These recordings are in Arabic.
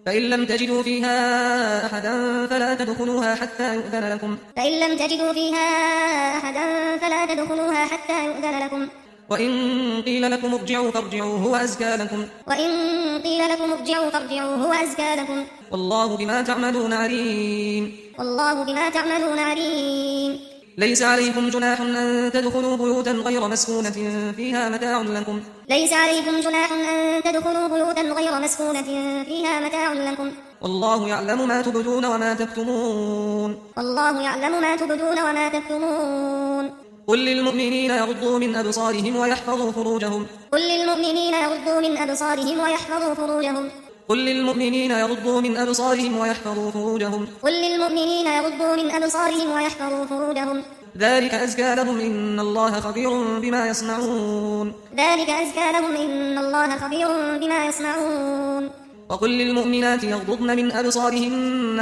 فإن لم تجدوا فيها أحدا فلا تدخلوها حتى يؤذن لكم وإن قيل لكم ارجعوا فارجعوا هو أزكى لكم والله بما تعملون عليم ليس عليكم جناح أن تدخلوا بيوتا غير مسكونة فيها متاع لكم والله يعلم ما تبدون وما تكتمون قل للمؤمنين يغضوا من أبصارهم ويحفظوا فروجهم ذلك أزكى لهم إن الله خبير بما يصنعون وقل للمؤمنات يغضضن من أبصارهن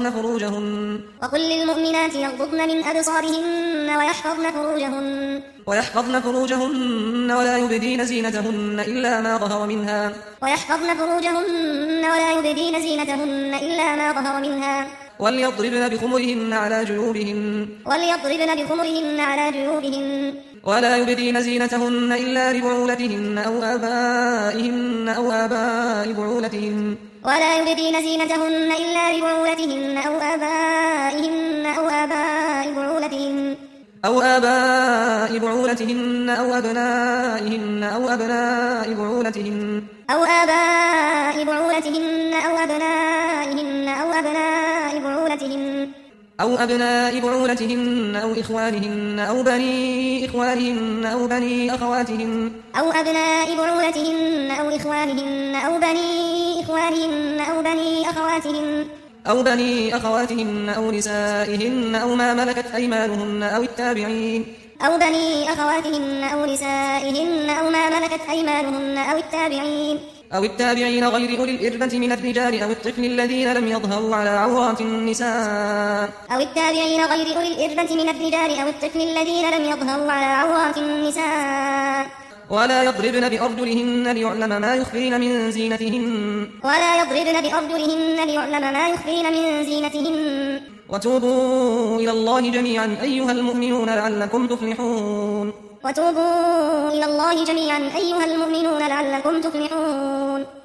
ويحفظن فروجهن ولا يبدين زينتهن إلا ما ظهر منها وليضربن بخمرهن على جيوبهن ولا يبدين زينتهن إلا لبعولتهن أو آبائهن أو آباء بعولتهن أو أبنائهن أو أبناء بعولتهن أو أو إخوانهن أو بني إخوانهن أو بني أخواتهن أو نسائهن أو ما ملكت أيمانهن أو التابعين غير أولي الإربة من الرجال أو الطفل الذين لم يظهروا على عورات النساء ولا يضربن بأرجلهن ليعلم ما يخفين من زينتهن وتوبوا إلى الله جميعا أيها المؤمنون لعلكم تفلحون